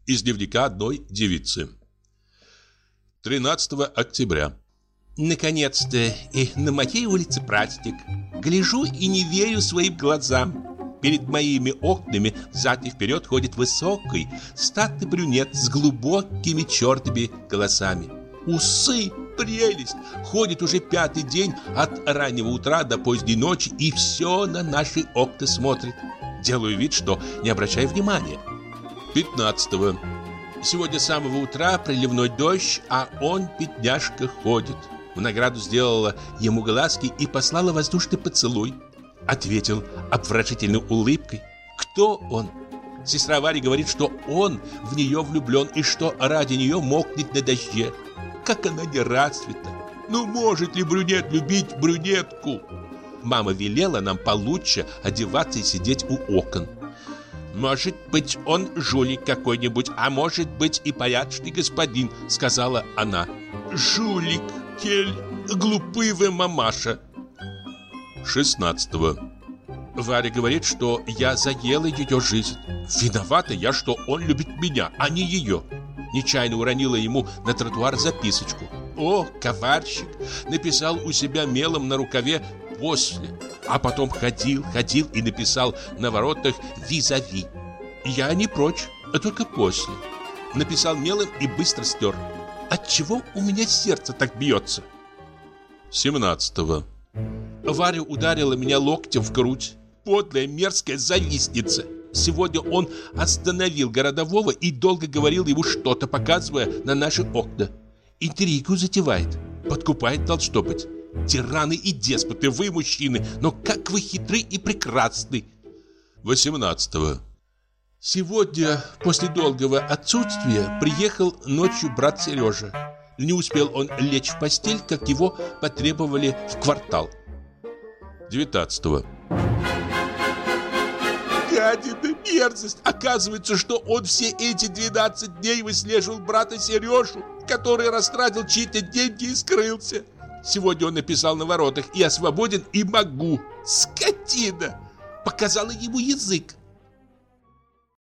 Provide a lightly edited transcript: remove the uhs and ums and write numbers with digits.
Из дневника одной девицы. 13 октября. Наконец-то и на моей улице праздник. Гляжу и не верю своим глазам. Перед моими окнами взад и вперед ходит высокий, статный брюнет с глубокими черными голосами. Усы, прелесть! Ходит уже 5-й день от раннего утра до поздней ночи и все на наши окна смотрит. Делаю вид, что не обращаю внимания. 15. Сегодня с самого утра проливной дождь, а он, бедняжка, ходит. В награду сделала ему глазки и послала воздушный поцелуй. Ответил обворожительной улыбкой. Кто он? Сестра Варя говорит, что он в нее влюблен и что ради нее мокнет на дожде. Как она не расцвета! Ну, может ли брюнет любить брюнетку? Мама велела нам получше одеваться и сидеть у окон. «Может быть, он жулик какой-нибудь, а может быть и порядочный господин», — сказала она. «Жулик, кель, глупый вы, мамаша». 16. Варя говорит, что я заела ее жизнь. Виновата я, что он любит меня, а не ее. Нечаянно уронила ему на тротуар записочку. О, коварщик! Написал у себя мелом на рукаве «после», а потом ходил и написал на воротах «визави». Я не прочь, а только «после». Написал мелом и быстро стер. Отчего у меня сердце так бьется? 17. Варя ударила меня локтем в грудь. Подлая, мерзкая завистница. Сегодня он остановил городового и долго говорил ему что-то, показывая на наши окна. Интригу затевает. Подкупает, должно быть. Тираны и деспоты, вы, мужчины, но как вы хитры и прекрасны. 18. Сегодня, после долгого отсутствия, приехал ночью брат Сережа. Не успел он лечь в постель, как его потребовали в квартал. 19. Гадина, мерзость! Оказывается, что он все эти 12 дней выслеживал брата Сережу, который растратил чьи-то деньги и скрылся. Сегодня он написал на воротах: «Я свободен и могу». Скотина! Показала ему язык.